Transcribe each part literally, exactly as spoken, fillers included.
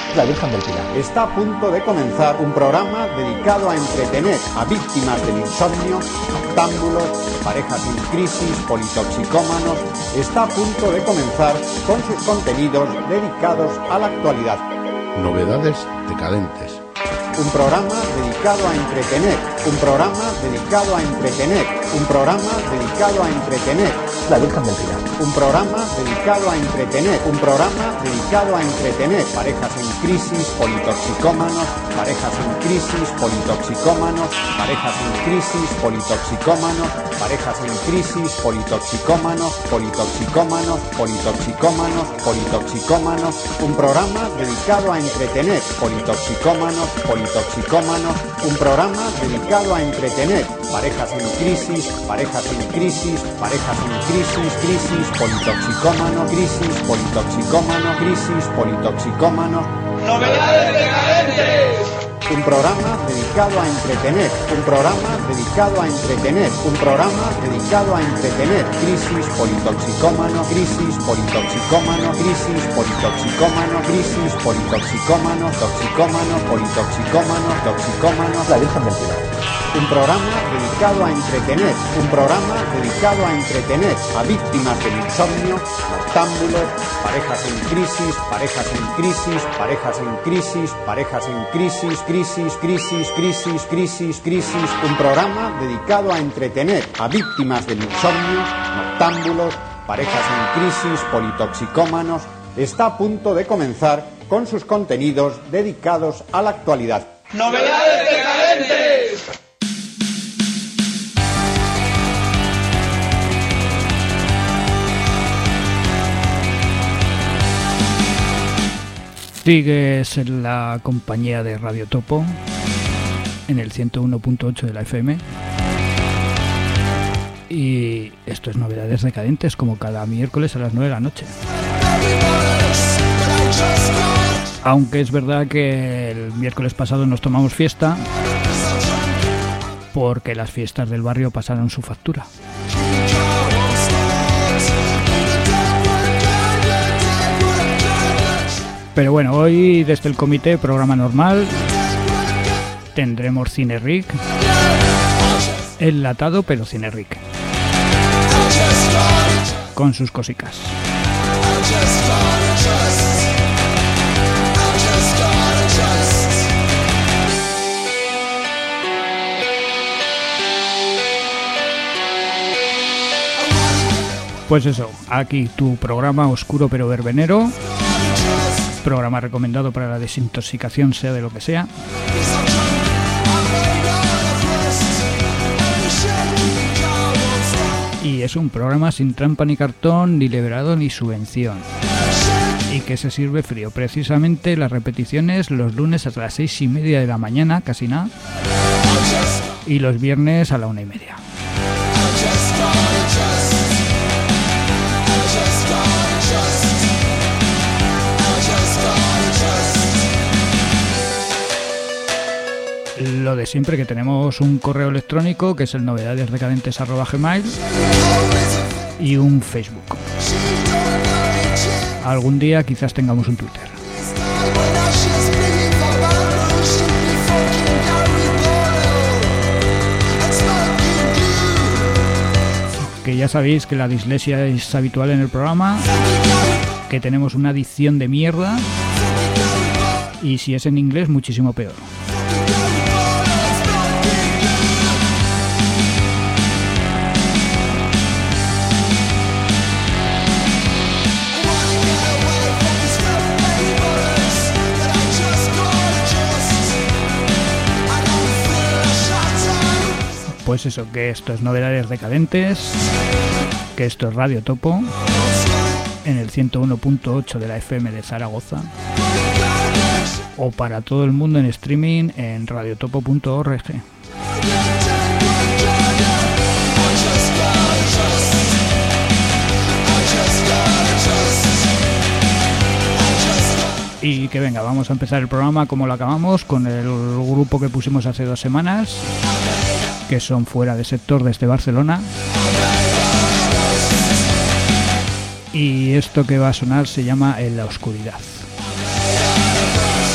La Virgen del Pilar. Está a punto de comenzar un programa dedicado a entretener a víctimas del insomnio, noctámbulos, parejas en crisis, politoxicómanos. Está a punto de comenzar con sus contenidos dedicados a la actualidad. Novedades decadentes. Un programa dedicado a entretener, un programa dedicado a entretener, un programa dedicado a entretener. La Virgen del Pilar. Un programa dedicado a entretener, un programa dedicado a entretener parejas en crisis, politoxicómanos, parejas en crisis, politoxicómanos, parejas en crisis, politoxicómanos, parejas en crisis, politoxicómanos, politoxicómanos, politoxicómanos, politoxicómanos, un programa dedicado a entretener, politoxicómanos, politoxicómanos, un programa dedicado a entretener parejas en crisis, parejas en crisis, parejas en crisis, crisis, politoxicómano, crisis, politoxicómano, crisis, politoxicómano. ¡Novedades decadentes! Un programa dedicado a entretener, un programa dedicado a entretener, un programa dedicado a entretener. Crisis, politoxicómano, crisis, politoxicómano, crisis, politoxicómano, crisis, politoxicómano, toxicómano, politoxicómano, toxicómano. La Virgen del Pilar. Un programa dedicado a entretener, un programa dedicado a entretener a víctimas del insomnio, noctámbulos, parejas en crisis, parejas en crisis, parejas en crisis, parejas en crisis, crisis, crisis, crisis, crisis, crisis. Un programa dedicado a entretener a víctimas del insomnio, noctámbulos, parejas en crisis, politoxicómanos. Está a punto de comenzar con sus contenidos dedicados a la actualidad. ¡Novedades decadentes! Sigues en la compañía de Radio Topo en el ciento uno punto ocho de la F M y esto es Novedades Decadentes, como cada miércoles a las nueve de la noche. Aunque es verdad que el miércoles pasado nos tomamos fiesta porque las fiestas del barrio pasaron su factura. Pero bueno, hoy desde el comité, programa normal, tendremos Cine Rick, enlatado pero Cine Rick, con sus cosicas. Pues eso, aquí tu programa oscuro pero verbenero. Programa recomendado para la desintoxicación, sea de lo que sea. Y es un programa sin trampa ni cartón, ni liberado ni subvención. Y que se sirve frío. Precisamente las repeticiones los lunes a las seis y media de la mañana, casi nada. Y los viernes a la una y media. Lo de siempre, que tenemos un correo electrónico que es el novedadesdecadentes arroba gmail y un Facebook. Algún día quizás tengamos un Twitter. Que ya sabéis que la dislexia es habitual en el programa, que tenemos una dicción de mierda y si es en inglés muchísimo peor. Pues eso, que esto es Novedades Decadentes, que esto es Radio Topo, en el ciento uno punto ocho de la F M de Zaragoza, o para todo el mundo en streaming en radiotopo punto org. Y que venga, vamos a empezar el programa como lo acabamos, con el grupo que pusimos hace dos semanas, que son Fuera de Sector desde Barcelona. Y esto que va a sonar se llama En la Oscuridad.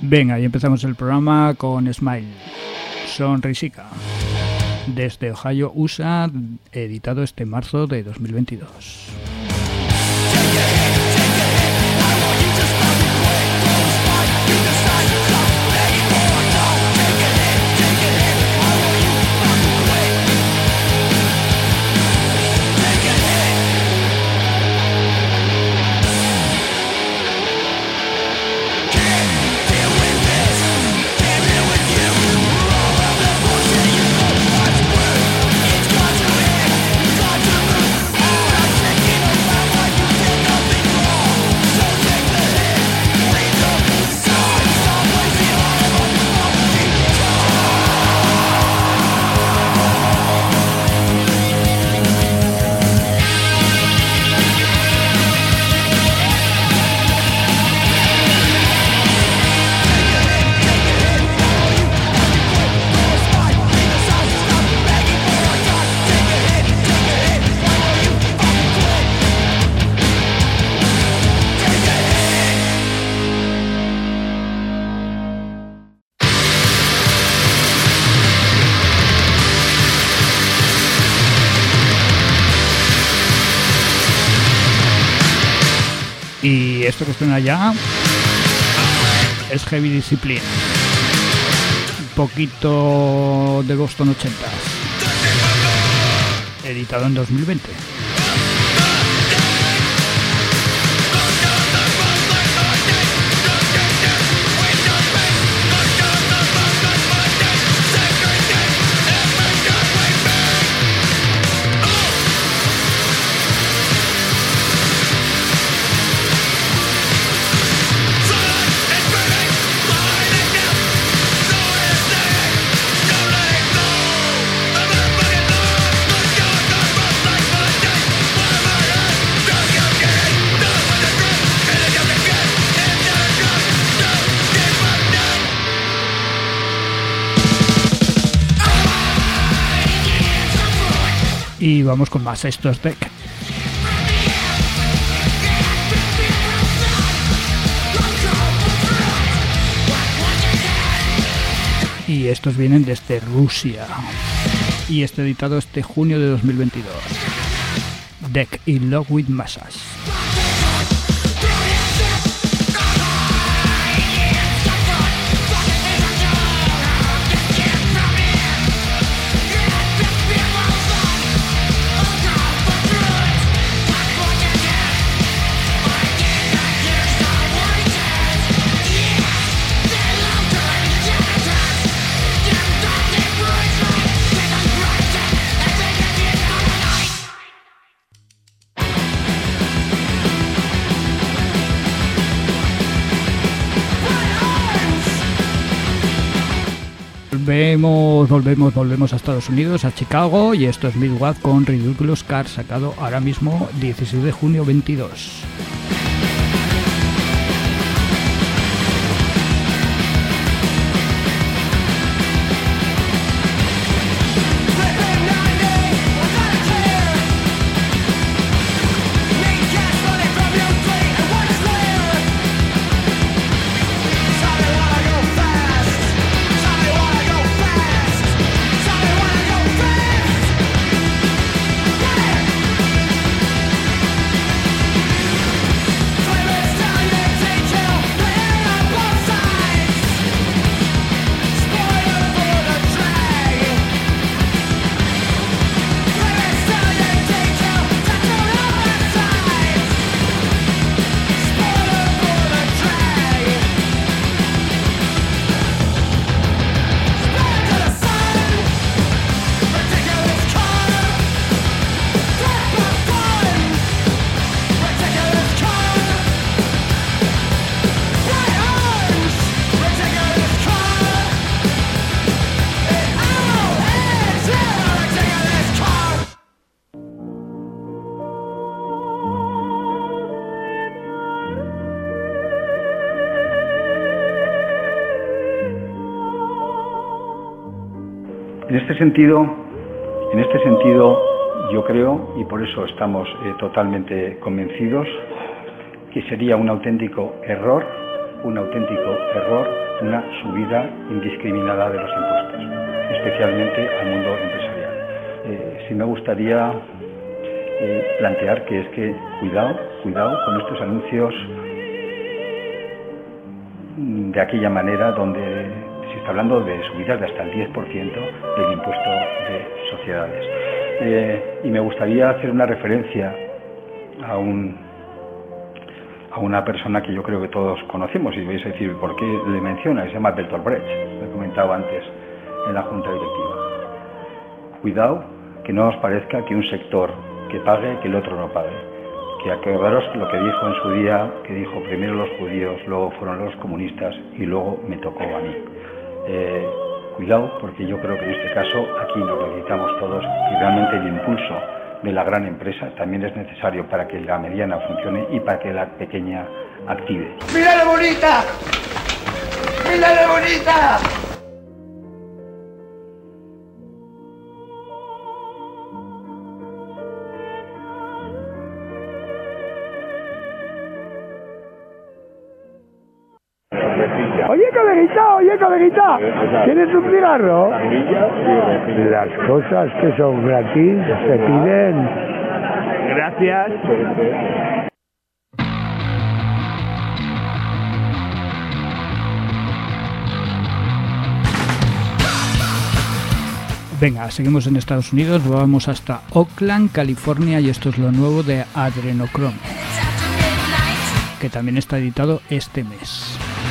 Venga, y empezamos el programa con Smile, Sonrisica, desde Ohio, U S A, editado este marzo de dos mil veintidós. Y esto que suena ya es Heavy Discipline, un poquito de Boston ochenta, editado en dos mil veinte. Y vamos con más, esto es Deck. Y estos vienen desde Rusia. Y este editado este junio de dos mil veintidós. Deck in Love with Massage. Volvemos, volvemos, volvemos a Estados Unidos, a Chicago, y esto es Midwest con Ridiculous Car, sacado ahora mismo dieciséis de junio veintidós. En este sentido, en este sentido, yo creo, y por eso estamos eh, totalmente convencidos, que sería un auténtico error un auténtico error una subida indiscriminada de los impuestos, especialmente al mundo empresarial. Eh, sí me gustaría eh, plantear que es que cuidado, cuidado con estos anuncios de aquella manera donde se está hablando de subidas de hasta el diez por ciento del impuesto de sociedades. Eh, y me gustaría hacer una referencia a un a una persona que yo creo que todos conocemos, y vais a decir por qué le menciona, que se llama Bertolt Brecht, lo he comentado antes en la Junta Directiva. Cuidado que no os parezca que un sector que pague, que el otro no pague. Que acordaros lo que dijo en su día, que dijo primero los judíos, luego fueron los comunistas y luego me tocó a mí. Eh, cuidado, porque yo creo que en este caso aquí nos necesitamos todos y realmente el impulso de la gran empresa también es necesario para que la mediana funcione y para que la pequeña active. ¡Mírale bonita! ¡Mírale bonita! Oye, cabejita, oye, cabejita, ¿tienes un cigarro? Las cosas que son gratis se piden. Gracias. Venga, seguimos en Estados Unidos, vamos hasta Oakland, California, y esto es lo nuevo de Adrenochrome, que también está editado este mes.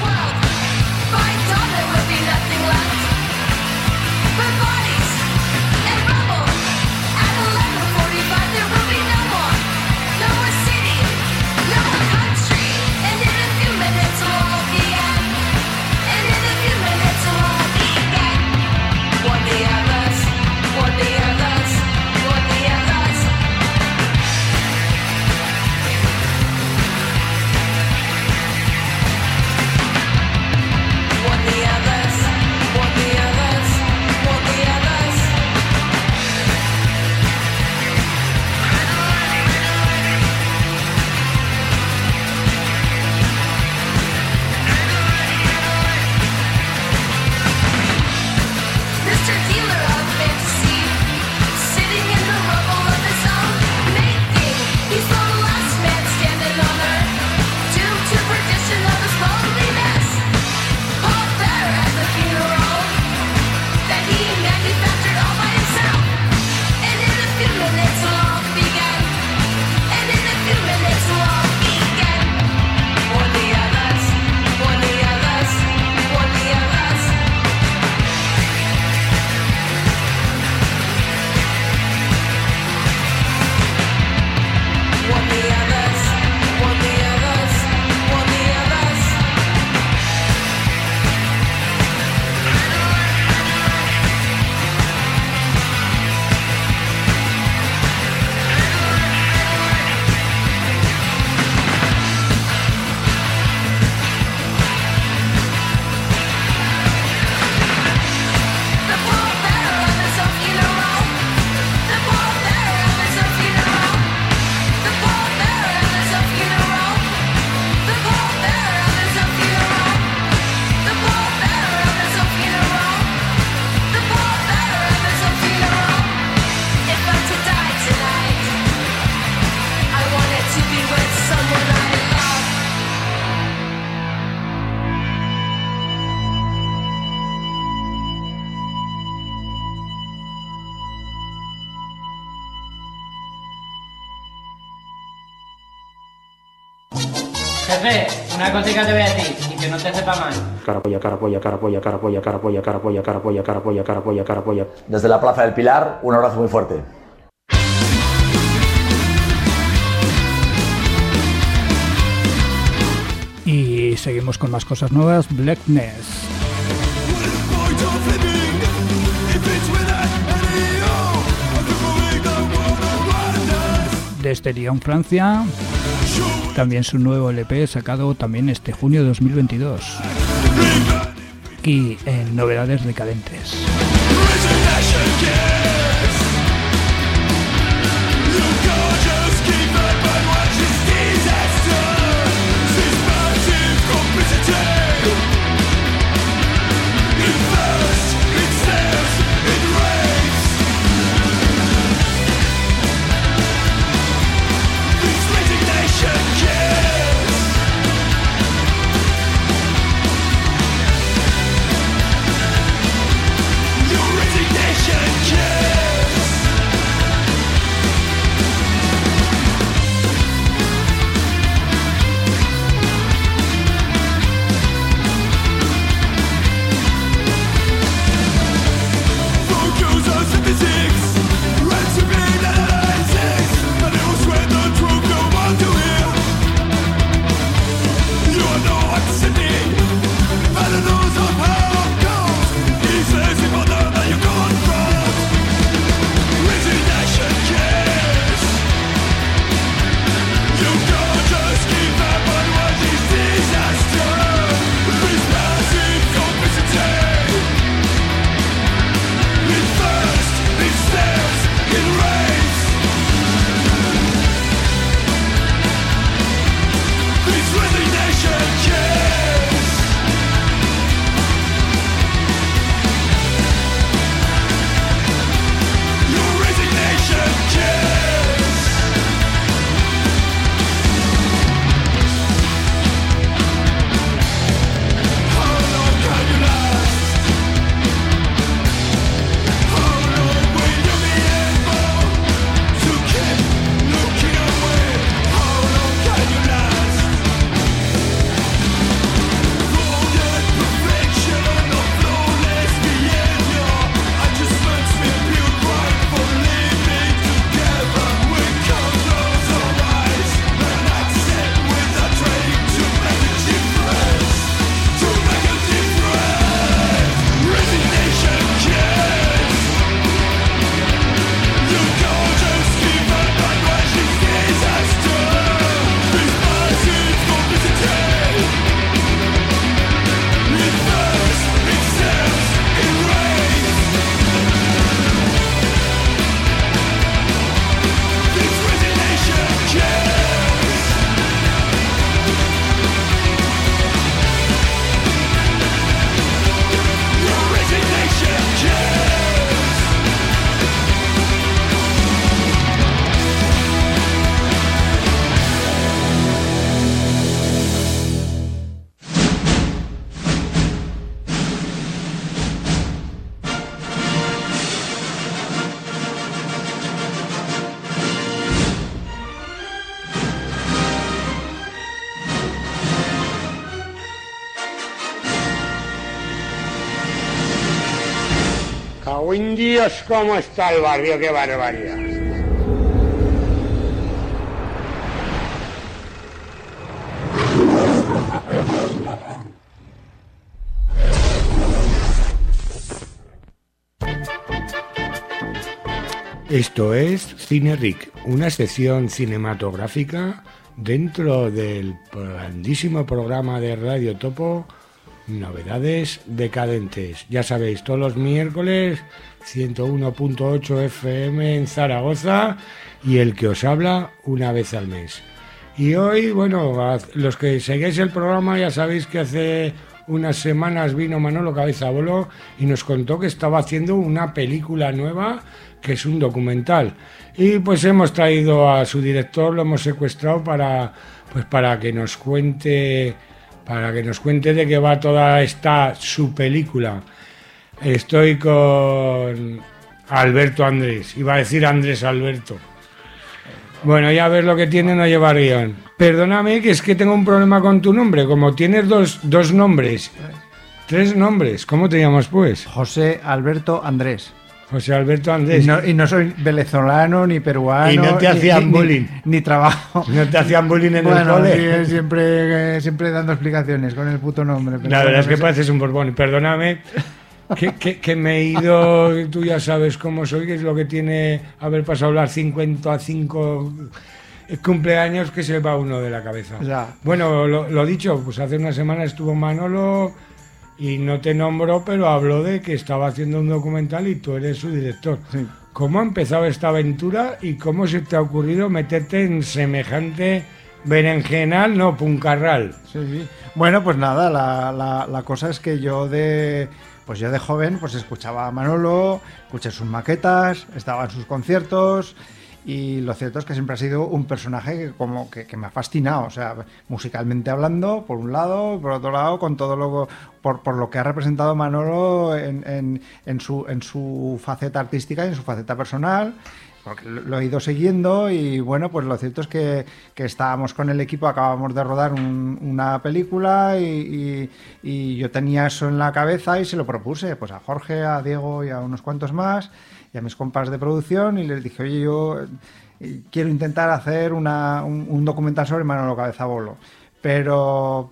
Jefe, una cosita te voy a decir y que no te sepa mal. Carapolla, carapolla, carapolla, carapolla, carapolla, carapolla, carapolla, carapolla, carapolla, carapolla. Desde la Plaza del Pilar, un abrazo muy fuerte. Y seguimos con más cosas nuevas. Blackness. Desde Lyon, Francia. También su nuevo L P sacado también este junio de dos mil veintidós. Aquí en Novedades Decadentes. Disaster, this massive competition. cago en Dios, cómo está el barrio, qué barbaridad. Esto es Cine Rick, una sección cinematográfica dentro del grandísimo programa de Radio Topo Novedades Decadentes. Ya sabéis, todos los miércoles ciento uno punto ocho F M en Zaragoza y el que os habla una vez al mes. Y hoy, bueno, los que seguís el programa ya sabéis que hace unas semanas vino Manolo Cabezabolo y nos contó que estaba haciendo una película nueva que es un documental. Y pues hemos traído a su director, lo hemos secuestrado para, pues para que nos cuente, para que nos cuente de qué va toda esta su película. Estoy con Alberto Andrés, iba a decir Andrés Alberto. Bueno, ya ves lo que tiene no llevar guión. Perdóname, que es que tengo un problema con tu nombre. Como tienes dos, dos nombres, tres nombres, ¿cómo te llamas pues? José Alberto Andrés. José Alberto Andrés. Y no, y no soy venezolano, ni peruano. Y no te hacían ni, bullying. Ni, ni trabajo. No te hacían bullying en bueno, el cole. Sí, siempre, siempre dando explicaciones con el puto nombre. Pero la verdad es que pareces un borbón. Perdóname. Que, que, que me he ido, tú ya sabes cómo soy, que es lo que tiene haber pasado las cincuenta y cinco cumpleaños, que se va uno de la cabeza. Ya. Bueno, lo, lo dicho, pues hace una semana estuvo Manolo y no te nombró, pero habló de que estaba haciendo un documental y tú eres su director. Sí. ¿Cómo ha empezado esta aventura y cómo se te ha ocurrido meterte en semejante berenjenal, no, puncarral? Sí, sí. Bueno, pues nada, la, la, la cosa es que yo de... Pues yo de joven pues escuchaba a Manolo, escuché sus maquetas, estaba en sus conciertos y lo cierto es que siempre ha sido un personaje que, como que, que me ha fascinado, o sea, musicalmente hablando, por un lado, por otro lado, con todo lo por, por lo que ha representado Manolo en, en, en, su, en su faceta artística y en su faceta personal. Porque lo he ido siguiendo y bueno, pues lo cierto es que, que estábamos con el equipo, acabamos de rodar un, una película y, y, y yo tenía eso en la cabeza y se lo propuse pues a Jorge, a Diego y a unos cuantos más y a mis compas de producción y les dije, oye, yo quiero intentar hacer una, un, un documental sobre Manolo Cabezabolo. Pero,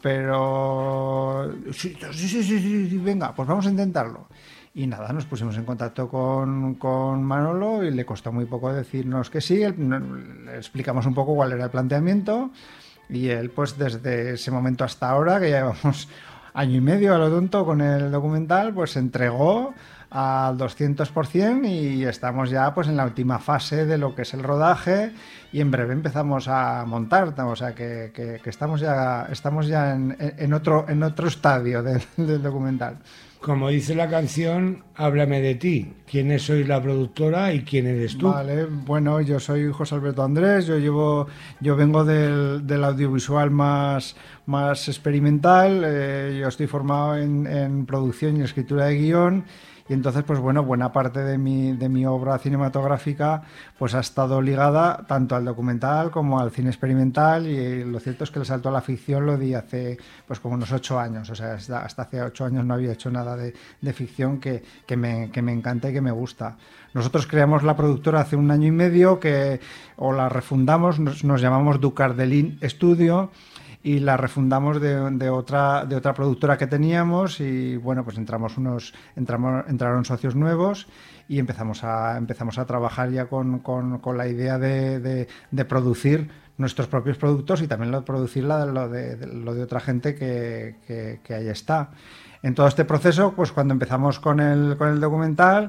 pero, sí, sí, sí, sí, sí, venga, pues vamos a intentarlo. Y nada, nos pusimos en contacto con, con Manolo y le costó muy poco decirnos que sí. Él, le explicamos un poco cuál era el planteamiento y él, pues desde ese momento hasta ahora, que ya llevamos año y medio a lo tonto con el documental, pues se entregó al doscientos por ciento y estamos ya pues en la última fase de lo que es el rodaje y en breve empezamos a montar, o sea que, que, que estamos ya, estamos ya en, en, otro, en otro estadio del, del documental. Como dice la canción, háblame de ti. ¿Quién sois la productora y quién eres tú? Vale, bueno, yo soy José Alberto Andrés, yo llevo, yo vengo del, del audiovisual más, más experimental, eh, yo estoy formado en, en producción y escritura de guión. Y entonces, pues bueno, buena parte de mi, de mi obra cinematográfica pues ha estado ligada tanto al documental como al cine experimental y lo cierto es que el salto a la ficción lo di hace pues como unos ocho años, o sea, hasta, hasta hace ocho años no había hecho nada de, de ficción que, que, me, que me encanta y que me gusta. Nosotros creamos la productora hace un año y medio que o la refundamos, nos, nos llamamos Ducardelín Studio, y la refundamos de, de otra de otra productora que teníamos y bueno, pues entramos unos entramos entraron socios nuevos y empezamos a empezamos a trabajar ya con, con, con la idea de, de, de producir nuestros propios productos y también lo de producir la, lo, de, de, lo de otra gente que, que, que ahí está. En todo este proceso, pues cuando empezamos con el, con el documental,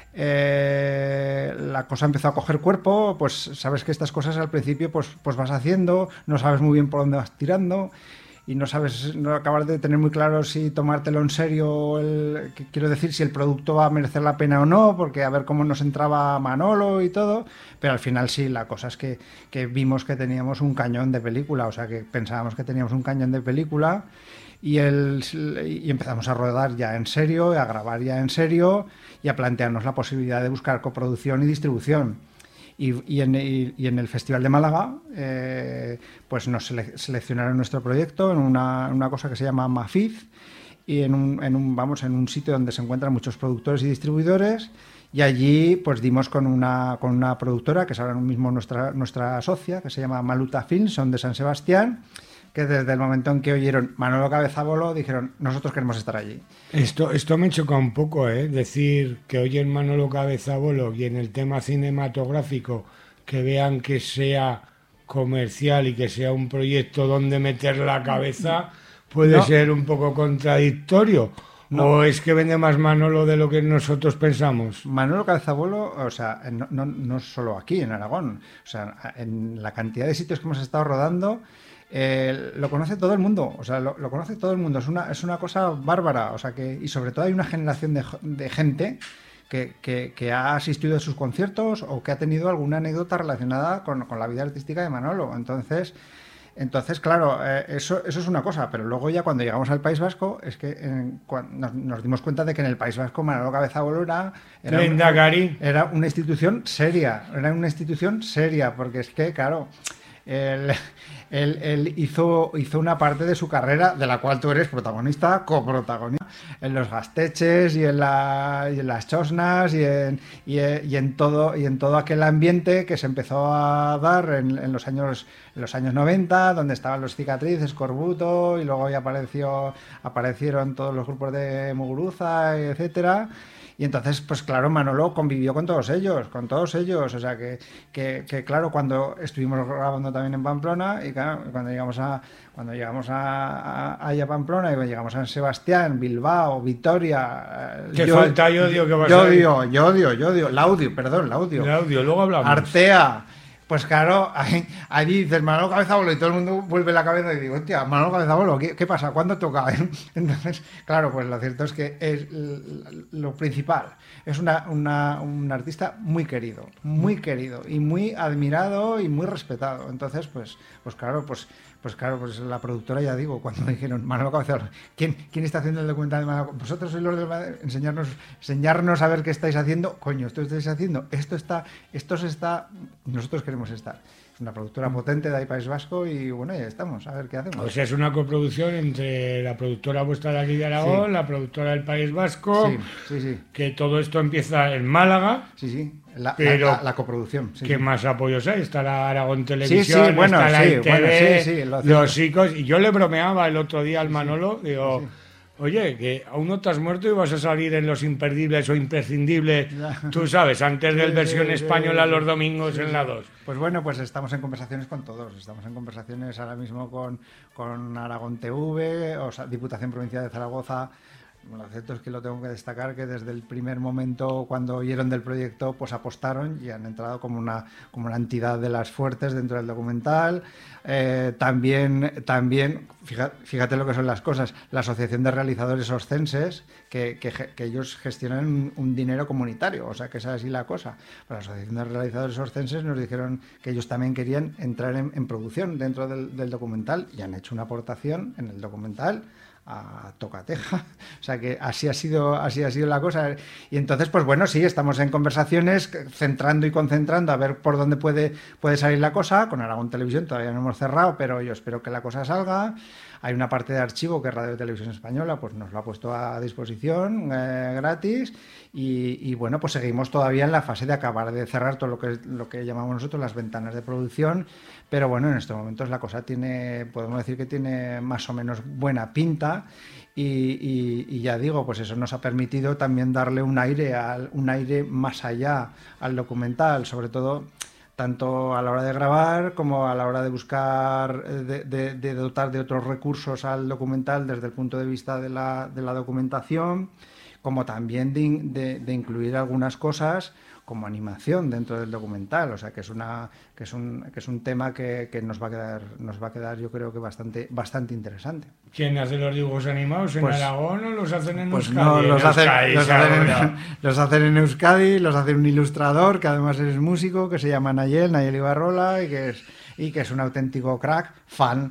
Eh, la cosa empezó a coger cuerpo, pues sabes que estas cosas al principio pues, pues vas haciendo, no sabes muy bien por dónde vas tirando y no sabes, no acabas de tener muy claro si tomártelo en serio, el, quiero decir, si el producto va a merecer la pena o no, porque a ver cómo nos entraba Manolo y todo, pero al final sí, la cosa es que, que vimos que teníamos un cañón de película, o sea que pensábamos que teníamos un cañón de película y, el, y empezamos a rodar ya en serio, a grabar ya en serio y a plantearnos la posibilidad de buscar coproducción y distribución. Y, y, en, y, y en el Festival de Málaga eh, pues nos sele seleccionaron nuestro proyecto en una, una cosa que se llama Mafiz y en un, en un, vamos, en un sitio donde se encuentran muchos productores y distribuidores Y allí pues dimos con una, con una productora que es ahora mismo nuestra, nuestra socia, que se llama Maluta Films, son de San Sebastián, que desde el momento en que oyeron Manolo Cabezabolo dijeron, nosotros queremos estar allí. Esto, esto me choca un poco, ¿eh? Decir que oyen Manolo Cabezabolo y en el tema cinematográfico que vean que sea comercial y que sea un proyecto donde meter la cabeza puede no. ser un poco contradictorio. No. ¿O es que vende más Manolo de lo que nosotros pensamos? Manolo Cabezabolo, o sea, no, no, no solo aquí en Aragón, o sea, en la cantidad de sitios que hemos estado rodando, eh, lo conoce todo el mundo, o sea, lo, lo conoce todo el mundo, es una, es una cosa bárbara, o sea, que, y sobre todo hay una generación de, de gente que, que, que ha asistido a sus conciertos o que ha tenido alguna anécdota relacionada con, con la vida artística de Manolo, entonces... Entonces, claro, eh, eso, eso es una cosa, pero luego ya cuando llegamos al País Vasco es que en, cuando nos, nos dimos cuenta de que en el País Vasco Manolo Cabezabolo era, era, una, era una institución seria, era una institución seria, porque es que, claro, él, él, él hizo, hizo una parte de su carrera de la cual tú eres protagonista, coprotagonista, en los gasteches y en, la, y en las chosnas y en, y, y, en todo, y en todo aquel ambiente que se empezó a dar en, en los años... en los años noventa, donde estaban los Cicatrices, Corbuto, y luego ya apareció, aparecieron todos los grupos de Muguruza, etcétera. Y entonces, pues claro, Manolo convivió con todos ellos, con todos ellos. O sea que, que, que claro, cuando estuvimos grabando también en Pamplona, y claro, cuando llegamos a cuando llegamos a, a, a Pamplona, y cuando llegamos a San Sebastián, Bilbao, Vitoria... ¿Qué yo, falta yo odio que vas yo a odio, yo odio, yo odio, Laudio, perdón, Laudio. Laudio, luego hablamos. Artea... Pues claro, ahí, allí dices Manolo Cabezabolo y todo el mundo vuelve la cabeza y digo, hostia, Manolo Cabezabolo, ¿qué, qué pasa? ¿Cuándo toca? Entonces, claro, pues lo cierto es que es lo principal. Es una, una, un artista muy querido, muy querido y muy admirado y muy respetado. Entonces, pues, pues claro, pues... Pues claro, pues la productora, ya digo, cuando me dijeron Manolo Cabezabolo, ¿quién, ¿quién está haciendo el documental de Manolo? Vosotros sois los de enseñarnos, enseñarnos a ver qué estáis haciendo. Coño, esto estáis haciendo, esto está, esto se está, nosotros queremos estar. Es una productora potente de ahí País Vasco y bueno, ya estamos, a ver qué hacemos. O sea, es una coproducción entre la productora vuestra de aquí de Aragón, sí. La productora del País Vasco, sí, sí, sí. Que todo esto empieza en Málaga. Sí, sí. La, pero la, la, la coproducción. Sí, ¿qué sí. más apoyos hay? Está la Aragón Televisión, sí, sí, bueno, está la sí, I T V, bueno, sí, sí, lo los chicos. Y yo le bromeaba el otro día al sí, Manolo, sí, digo, sí. Oye, que aún no te has muerto y vas a salir en Los Imperdibles o Imprescindibles, tú sabes, antes sí, del versión sí, española sí, los domingos sí, en sí. la dos. Pues bueno, pues estamos en conversaciones con todos. Estamos en conversaciones ahora mismo con, con Aragón T V, o sea, Diputación Provincial de Zaragoza. Lo cierto es que lo tengo que destacar, que desde el primer momento, cuando oyeron del proyecto, pues apostaron y han entrado como una, como una entidad de las fuertes dentro del documental. Eh, también, también fíjate, fíjate lo que son las cosas, la Asociación de Realizadores Oscenses, que, que, que ellos gestionan un, un dinero comunitario, o sea que esa es así la cosa. Pero la Asociación de Realizadores Oscenses nos dijeron que ellos también querían entrar en, en producción dentro del, del documental y han hecho una aportación en el documental a tocateja, o sea que así ha sido así ha sido la cosa. Y entonces pues bueno, sí, estamos en conversaciones centrando y concentrando a ver por dónde puede puede salir la cosa. Con Aragón Televisión todavía no hemos cerrado, pero yo espero que la cosa salga. Hay una parte de archivo que Radio Televisión Española pues nos lo ha puesto a disposición eh, gratis y, y bueno, pues seguimos todavía en la fase de acabar de cerrar todo lo que lo que llamamos nosotros las ventanas de producción, pero bueno, en estos momentos la cosa tiene, podemos decir que tiene más o menos buena pinta y, y, y ya digo, pues eso nos ha permitido también darle un aire al, un aire más allá al documental, sobre todo tanto a la hora de grabar como a la hora de buscar, de, de, de dotar de otros recursos al documental desde el punto de vista de la, de la documentación, como también de, de, de incluir algunas cosas como animación dentro del documental, o sea que es una que es un que es un tema que, que nos va a quedar nos va a quedar yo creo que bastante bastante interesante. ¿Quién hace los dibujos animados en pues, Aragón o los hacen en pues Euskadi? No, los, en hacen, Euskadi, los, hacen en, los hacen en Euskadi, los hace un ilustrador que además es músico, que se llama Nayel, Nayel Ibarrola, y que es y que es un auténtico crack, fan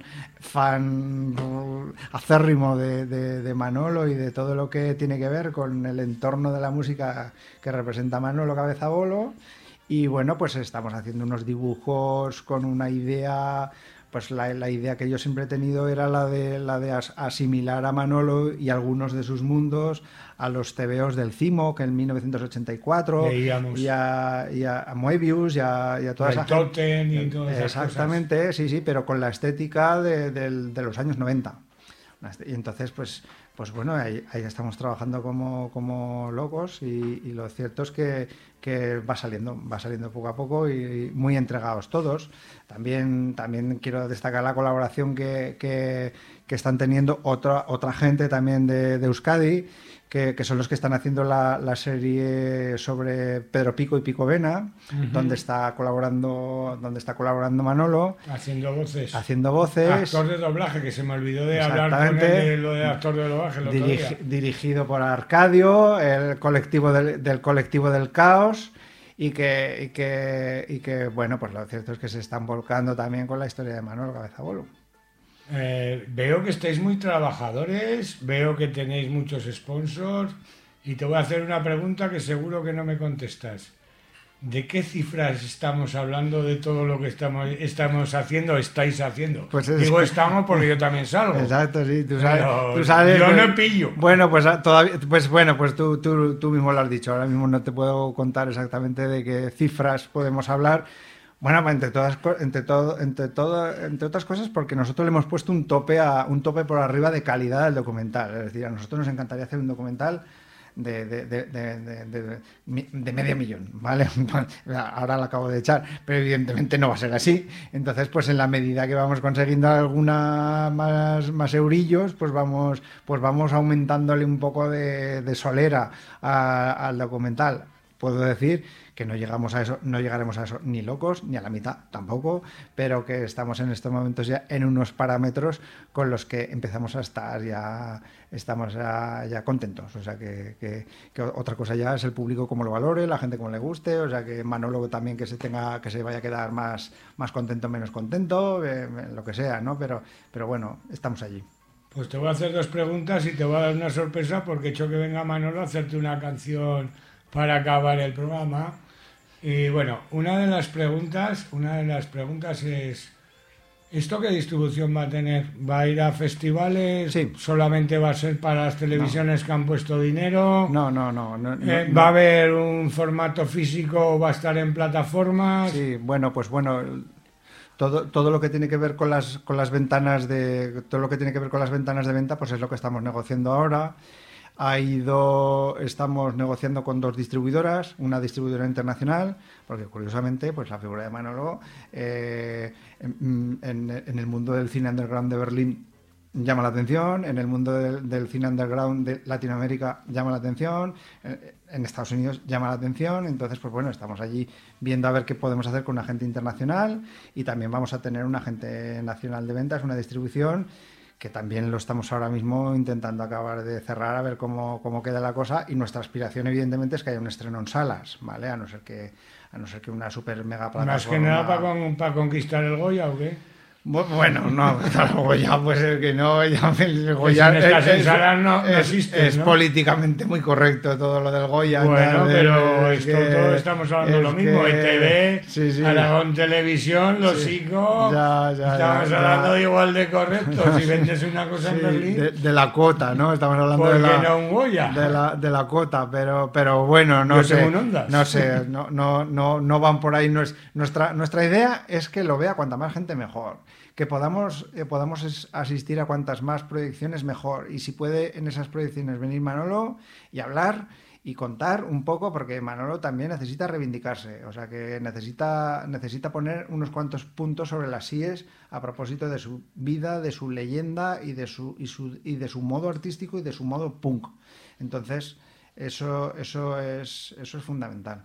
fan acérrimo de, de, de Manolo y de todo lo que tiene que ver con el entorno de la música que representa Manolo Cabezabolo. Y bueno, pues estamos haciendo unos dibujos con una idea pues la, la idea que yo siempre he tenido era la de, la de as, asimilar a Manolo y algunos de sus mundos a los tebeos del Cimo, que en mil novecientos ochenta y cuatro, y a, y a, a Moebius y a, y a toda esa gente. Y todas esas exactamente, cosas. sí, sí, pero con la estética de, de, de los años noventa. Y entonces, pues, pues bueno, ahí, ahí estamos trabajando como, como locos y, y lo cierto es que, que va saliendo, va saliendo poco a poco y, y muy entregados todos. También, también quiero destacar la colaboración que, que, que están teniendo otra, otra gente también de, de Euskadi, que, que son los que están haciendo la, la serie sobre Pedro Pico y Pico Vena, uh-huh. donde está colaborando, donde está colaborando Manolo. Haciendo voces. Haciendo voces. Actor de doblaje, que se me olvidó de hablar con él de lo de actor de doblaje el otro Dirigi, día. Dirigido por Arcadio, el colectivo del, del colectivo del caos. Y que, y que, y que, bueno, pues lo cierto es que se están volcando también con la historia de Manolo Cabezabolo. Eh, veo que estáis muy trabajadores, veo que tenéis muchos sponsors y te voy a hacer una pregunta que seguro que no me contestas. ¿De qué cifras estamos hablando de todo lo que estamos, estamos haciendo, estáis haciendo? Pues es Digo que... estamos porque yo también salgo. Exacto, sí, tú sabes. Tú sabes yo pues, no pillo. Bueno, pues todavía, pues bueno, pues tú, tú, tú mismo lo has dicho. Ahora mismo no te puedo contar exactamente de qué cifras podemos hablar. Bueno, entre todas, entre todo, entre todo, entre otras cosas, porque nosotros le hemos puesto un tope a un tope por arriba de calidad del documental. Es decir, a nosotros nos encantaría hacer un documental de, de, de, de, de, de, de medio millón, ¿vale? Ahora lo acabo de echar, pero evidentemente no va a ser así. Entonces, pues en la medida que vamos consiguiendo alguna más, más eurillos, pues vamos, pues vamos aumentándole un poco de, de solera a, al documental. Puedo decir que no llegamos a eso, no llegaremos a eso ni locos, ni a la mitad tampoco, pero que estamos en estos momentos ya en unos parámetros con los que empezamos a estar ya, estamos ya, ya contentos. O sea que, que, que otra cosa ya es el público cómo lo valore, la gente cómo le guste, o sea que Manolo también que se tenga, que se vaya a quedar más, más contento, menos contento, eh, lo que sea, ¿no? Pero, pero bueno, estamos allí. Pues te voy a hacer dos preguntas y te voy a dar una sorpresa porque he hecho que venga Manolo a hacerte una canción para acabar el programa. Y bueno, una de las preguntas, una de las preguntas es, ¿esto qué distribución va a tener? ¿Va a ir a festivales? Sí. ¿Solamente va a ser para las televisiones no. que han puesto dinero? No, no, no. no, no eh, no. ¿Va a haber un formato físico o va a estar en plataformas? Sí, bueno, pues bueno, todo, todo lo que tiene que ver con las, con las ventanas de, todo lo que tiene que ver con las ventanas de venta, pues es lo que estamos negociando ahora. Ha ido, estamos negociando con dos distribuidoras, una distribuidora internacional, porque curiosamente pues la figura de Manolo eh, en, en, en el mundo del cine underground de Berlín llama la atención, en el mundo del, del cine underground de Latinoamérica llama la atención, en, en Estados Unidos llama la atención, entonces pues bueno, estamos allí viendo a ver qué podemos hacer con un agente internacional y también vamos a tener un agente nacional de ventas, una distribución que también lo estamos ahora mismo intentando acabar de cerrar a ver cómo, cómo queda la cosa y nuestra aspiración evidentemente es que haya un estreno en salas, ¿vale? A no ser que, a no ser que una super mega plataforma... ¿Más que nada para, con, para conquistar el Goya o qué? Bueno, no, el Goya pues el que no, ya el Goya es, es, no, no es, existe, es ¿no? políticamente muy correcto todo lo del Goya. Bueno, de, pero es esto que, todo estamos hablando de lo mismo, que, E T V, sí, sí, Aragón Televisión, Los sí, Ico, ya, ya, estamos ya, hablando ya. de igual de correcto, si vendes una cosa sí, en Berlín... De, de la cuota, ¿no? Estamos hablando de la, no un Goya? De la, de la cuota, pero, pero bueno, no Yo sé, tengo un Ondas. no sé, no, no, no, no van por ahí. No es, nuestra, nuestra idea es que lo vea cuanta más gente mejor. Que podamos, eh, podamos asistir a cuantas más proyecciones mejor y si puede en esas proyecciones venir Manolo y hablar y contar un poco porque Manolo también necesita reivindicarse, o sea que necesita, necesita poner unos cuantos puntos sobre las íes a propósito de su vida, de su leyenda y de su, y su, y de su modo artístico y de su modo punk. Entonces eso, eso, es, eso es fundamental.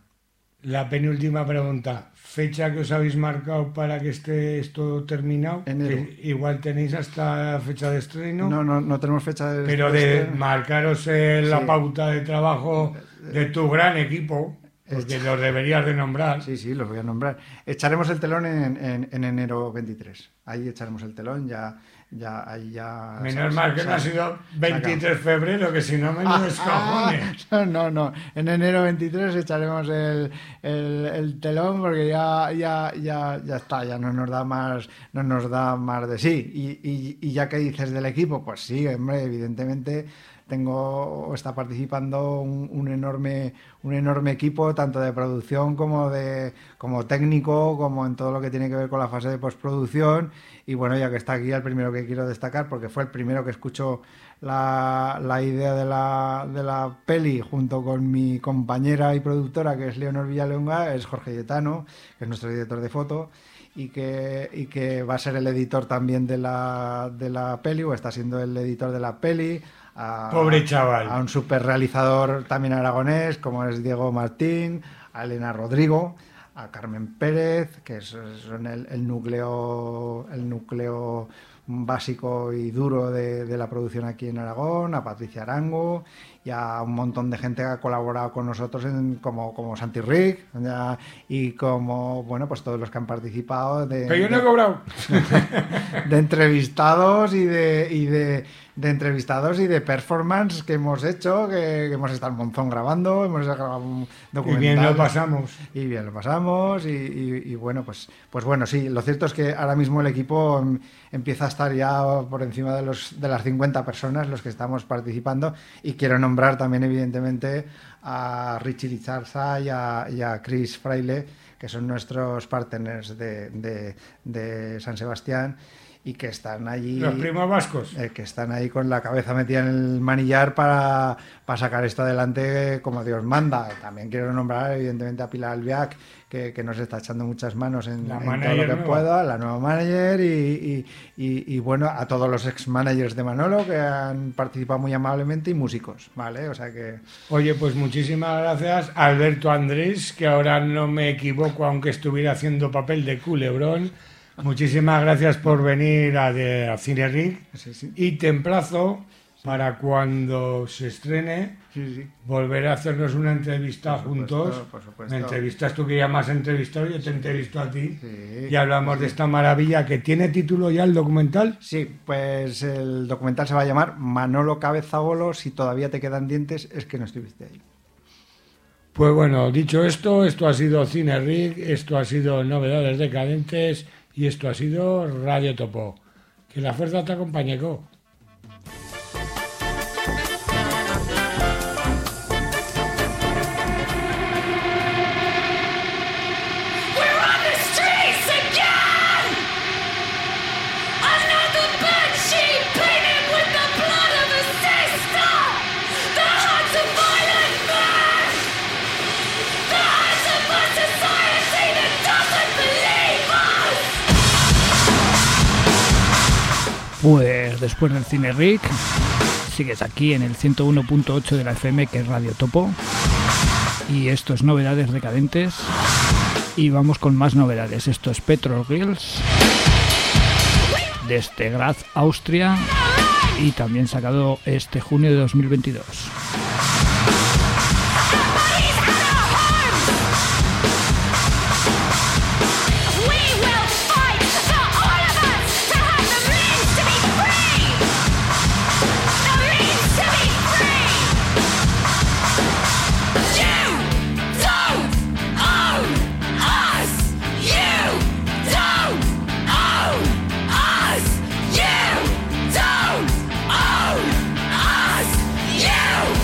La penúltima pregunta, fecha que os habéis marcado para que esté esto terminado. Enero. Igual tenéis hasta fecha de estreno. No, no, no tenemos fecha de Pero de estreno. marcaros eh, la Sí. pauta de trabajo de tu gran equipo, porque los deberías de nombrar. Sí, sí, los voy a nombrar. Echaremos el telón en, en, en enero veintitrés. ahí echaremos el telón, ya, ya, ahí ya... Menos mal que no ha sido veintitrés de febrero, que si no me ah, los cojones. Ah, no, no, en enero veintitrés echaremos el, el, el telón porque ya, ya, ya, ya está, ya no nos da más, no nos da más de sí. Y, y, y ya que dices del equipo, pues sí, hombre, evidentemente... Tengo, está participando un, un enorme un enorme equipo, tanto de producción como de como técnico, como en todo lo que tiene que ver con la fase de postproducción. Y bueno, ya que está aquí, el primero que quiero destacar, porque fue el primero que escuchó la, la idea de la, de la peli junto con mi compañera y productora, que es Leonor Villalonga, es Jorge Lletano, que es nuestro director de foto. Y que, y que va a ser el editor también de la, de la peli, o está siendo el editor de la peli. A, Pobre chaval. A un super realizador también aragonés, como es Diego Martín, a Elena Rodrigo, a Carmen Pérez, que es, son el, el núcleo el núcleo básico y duro de, de la producción aquí en Aragón, a Patricia Arango y a un montón de gente que ha colaborado con nosotros en, como, como Santi Rick ya, y como, bueno, pues todos los que han participado de, pero yo no he de, cobrado de entrevistados y de, y de de entrevistados y de performance que hemos hecho, que, que hemos estado en Monzón grabando, hemos grabado un documental. Y bien lo pasamos. Y bien lo pasamos, y, y, y bueno, pues, pues bueno, sí, lo cierto es que ahora mismo el equipo empieza a estar ya por encima de, los, de las cincuenta personas los que estamos participando, y quiero nombrar también evidentemente a Richie Lizarza y a, y a Chris Fraile, que son nuestros partners de, de, de San Sebastián, y que están allí... Los primos vascos. Eh, que están ahí con la cabeza metida en el manillar para, para sacar esto adelante como Dios manda. También quiero nombrar, evidentemente, a Pilar Albiac, que, que nos está echando muchas manos en, en todo lo que nueva. pueda, la nueva manager, y, y, y, y bueno, a todos los ex-managers de Manolo que han participado muy amablemente, y músicos, ¿vale? O sea que... Oye, pues muchísimas gracias, Alberto Andrés, que ahora no me equivoco, aunque estuviera haciendo papel de culebrón. Muchísimas gracias por venir a, de, a Cine Rick, sí, sí. Y te emplazo para cuando se estrene sí, sí. volver a hacernos una entrevista por juntos. Supuesto, por supuesto. Me entrevistas tú, que ya me has entrevistado, yo te entrevisto a ti, sí, y hablamos sí. de esta maravilla que tiene título ya el documental. Sí, pues el documental se va a llamar Manolo Cabezabolo, si todavía te quedan dientes es que no estuviste ahí. Pues bueno, dicho esto, esto ha sido Cine Rick, esto ha sido Novedades Decadentes, y esto ha sido Radio Topo. Que la fuerza te acompañe, Co. Pues después del Cine Rick, sigues aquí en el ciento uno punto ocho de la F M, que es Radio Topo. Y esto es Novedades Decadentes. Y vamos con más novedades. Esto es Petrol Girls, desde Graz, Austria. Y también sacado este junio de dos mil veintidós. You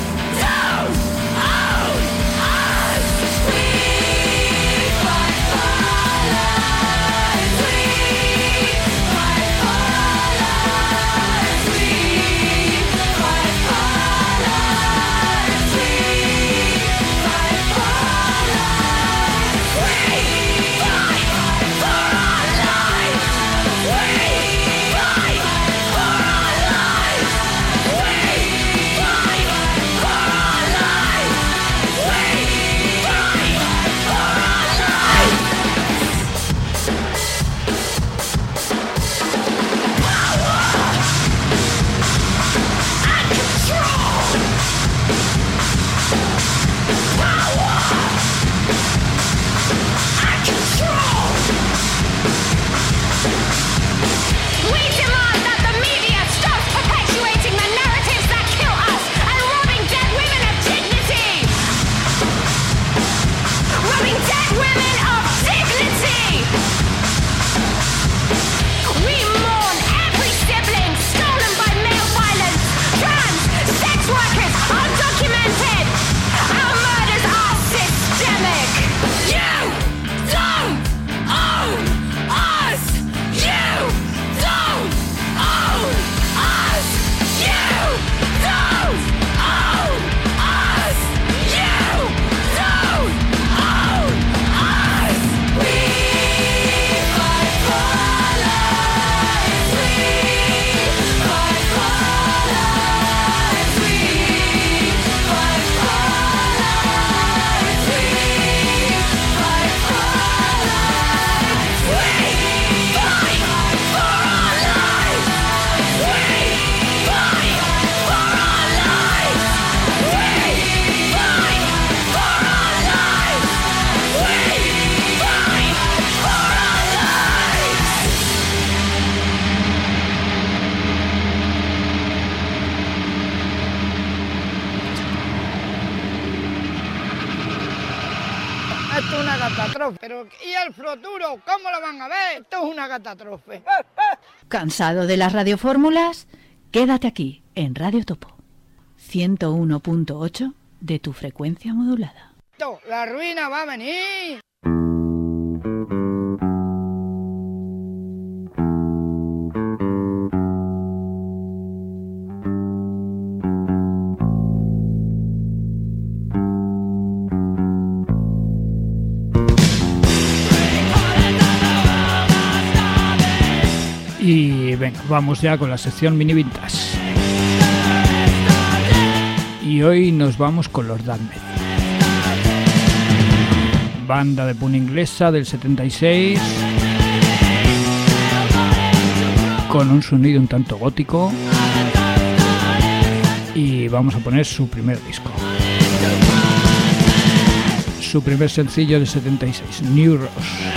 una catástrofe. Pero ¿y el futuro? ¿Cómo lo van a ver? Esto es una catástrofe. ¿Cansado de las radiofórmulas? Quédate aquí, en Radio Topo. ciento uno punto ocho de tu frecuencia modulada. La ruina va a venir. Y venga, vamos ya con la sección Mini Vintage. Y hoy nos vamos con los Damned. Banda de punk inglesa del setenta y seis, con un sonido un tanto gótico. Y vamos a poner su primer disco. Su primer sencillo del setenta y seis, New Rose.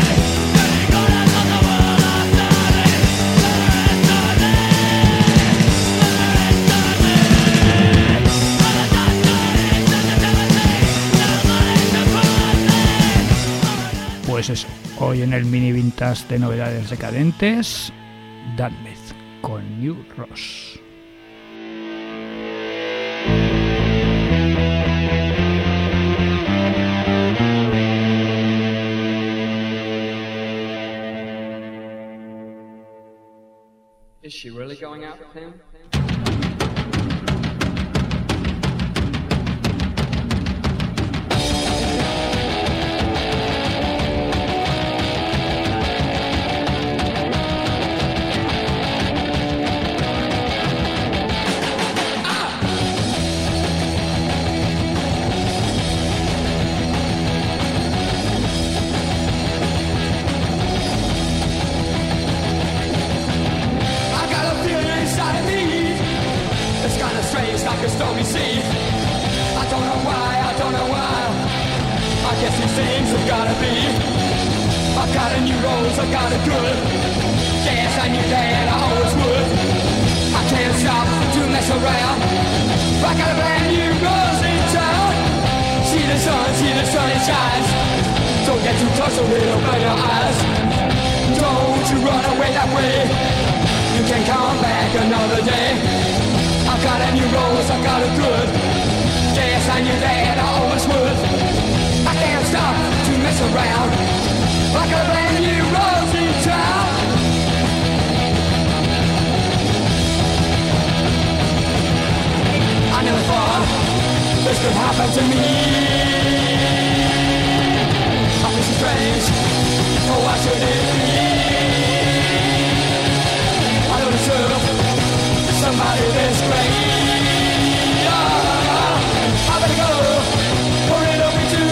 Pues eso, hoy en el Mini Vintage de novedades decadentes, Damned con New Rose. Is she really going out with him? Stormy sea. I don't know why, I don't know why. I guess these things have gotta be. I've got a new rose, I got a good. Yes, I knew that I always would. I can't stop to mess around. I got a brand new rose in town. See the sun, see the sun, it shines. Don't get too close or it'll burn your eyes. Don't you run away that way. You can come back another day. I got a new rose, I got a good. Yes, I knew that I always would. I can't stop to mess around. I got a brand new rose in town. I never thought this could happen to me. I feel so strange, oh why should it be? I don't deserve somebody this great. Oh, I better go, or it'll be too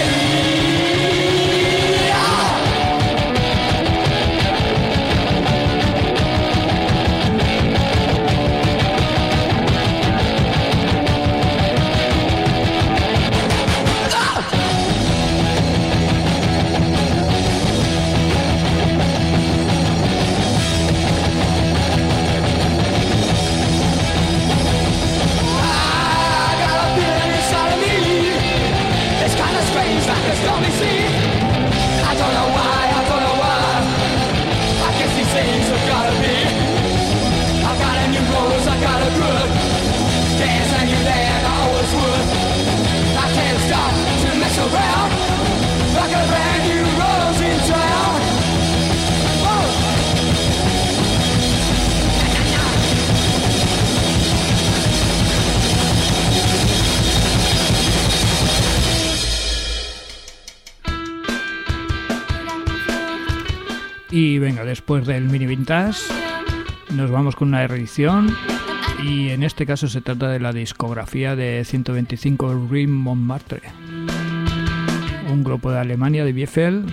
Y venga, después del Mini Vintage nos vamos con una reedición, y en este caso se trata de la discografía de ciento veinticinco Rue Montmartre, un grupo de Alemania, de Bielefeld,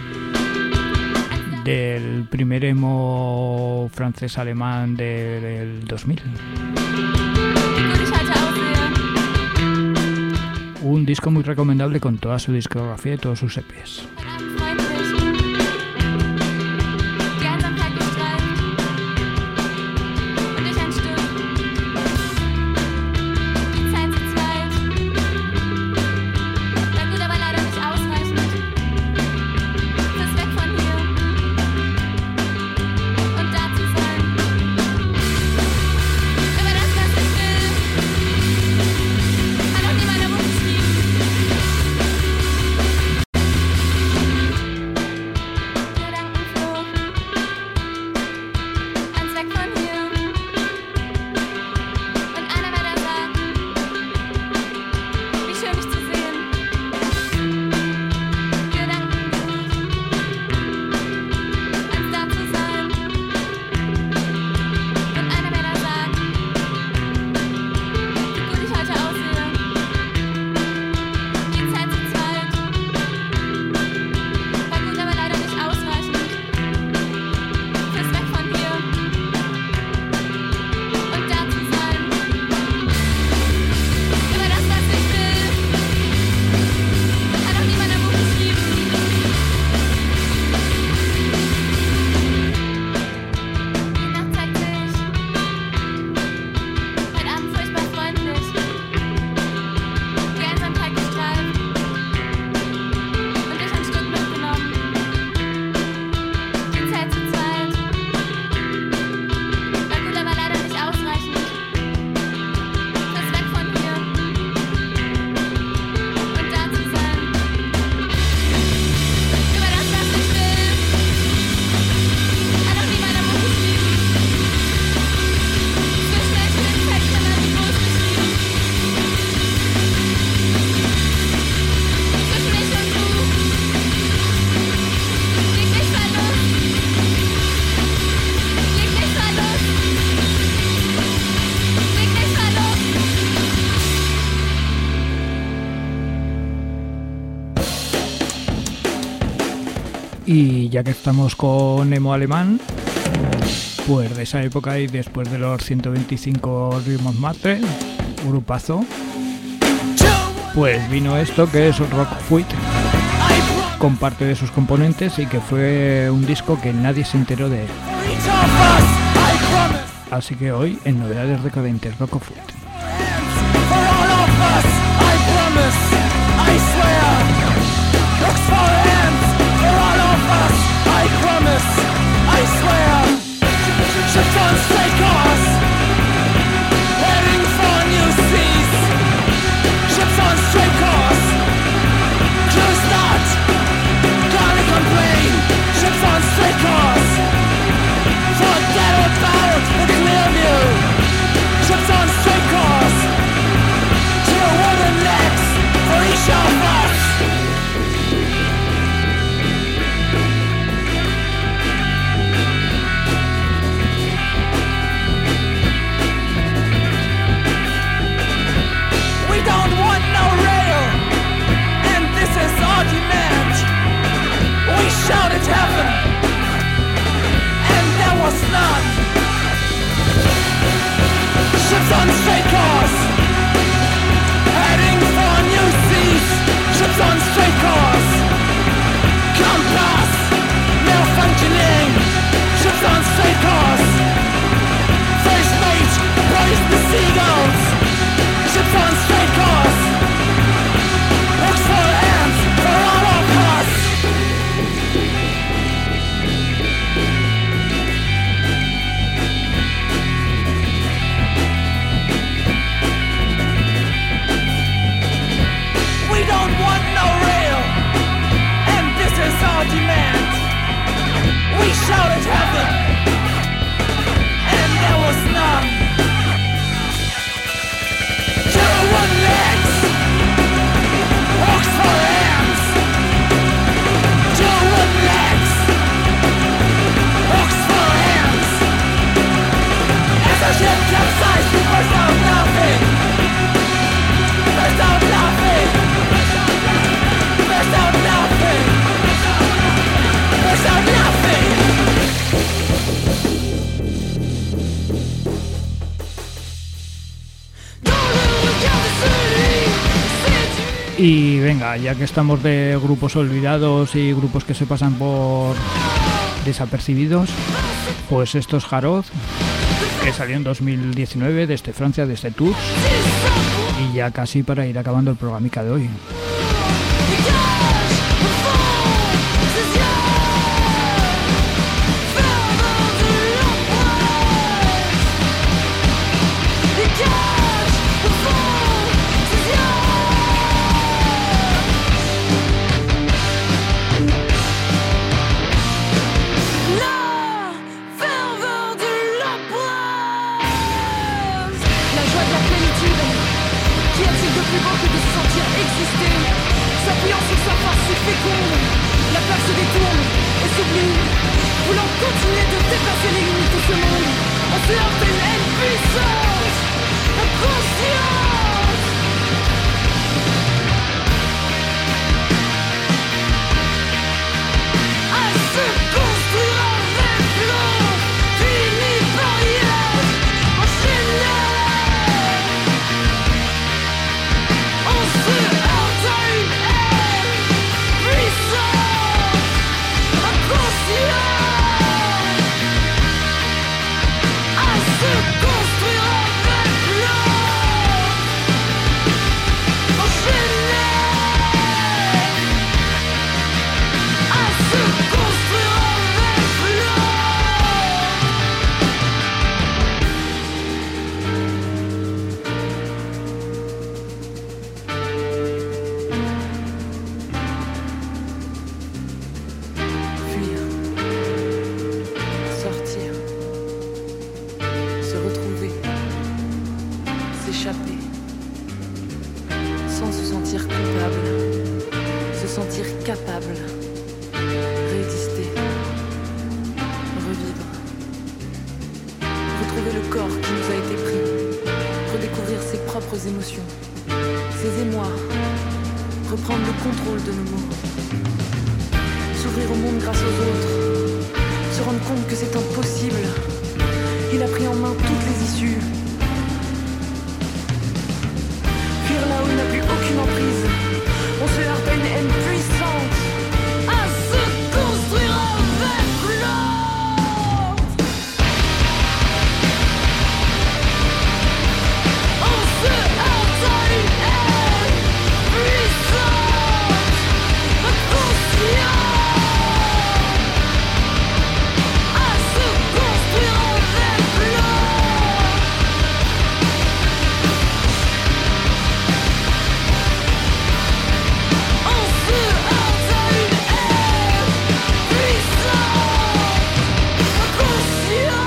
del primer emo francés-alemán del dos mil. Un disco muy recomendable con toda su discografía y todos sus E Pes. Y ya que estamos con emo alemán, pues de esa época y después de los ciento veinticinco Rhythm Master, grupazo, pues vino esto que es Rock Fuit, con parte de sus componentes, y que fue un disco que nadie se enteró de él. Así que hoy en Novedades Decadentes, Rock Fuit. Ships on straight course, heading for new seas. Ships on straight course, crew's not gonna complain. Ships on straight course, forget about the clear view. Ships on straight course, two wooden legs for each of us. Shouted heaven, and there was none. Ships on straight course, heading for new seas. Ships on straight course, compass malfunctioning. Ships on straight course, first mate praise the seagulls. Ships on straight course, looks for ants for all of us. Demand. We shouted heaven, and there was none. Two wooden legs, walks for hands. Two wooden legs, walks for hands. As our ship capsized, we burst out laughing. Burst out laughing. Burst out laughing. Y venga, ya que estamos de grupos olvidados y grupos que se pasan por desapercibidos, pues esto es Jarod, que salió en dos mil diecinueve desde Francia, desde Tours, y ya casi para ir acabando el programica de hoy. s'ouvrir au monde grâce aux autres, se rendre compte que c'est impossible. Il a pris en main toutes les issues. Fuir là où il n'a plus aucune emprise. On se heurte à une haine puissante. À se construire avec l'autre. On se heurte à une haine puissante. Inconscient. À se construire avec l'autre. On se heurte à une haine puissante. Inconsciente.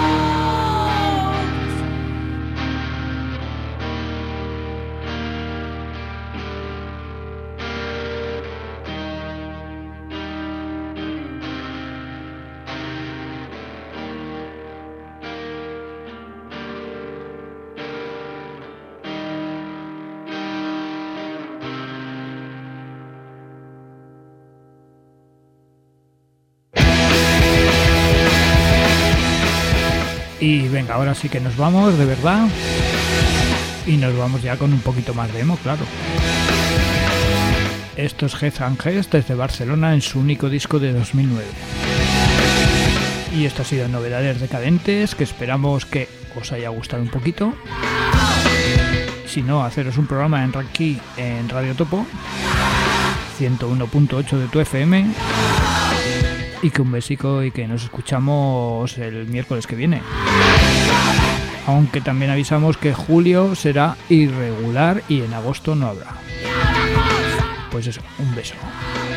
Y venga, ahora sí que nos vamos, de verdad. Y nos vamos ya con un poquito más de emo, claro. Esto es Heads and Heads desde Barcelona en su único disco de dos mil nueve. Y esto ha sido Novedades Decadentes, que esperamos que os haya gustado un poquito. Si no, haceros un programa en aquí en Radio Topo, ciento uno punto ocho de tu F M. Y que un besico y que nos escuchamos el miércoles que viene. Aunque también avisamos que julio será irregular y en agosto no habrá. Pues eso, un beso.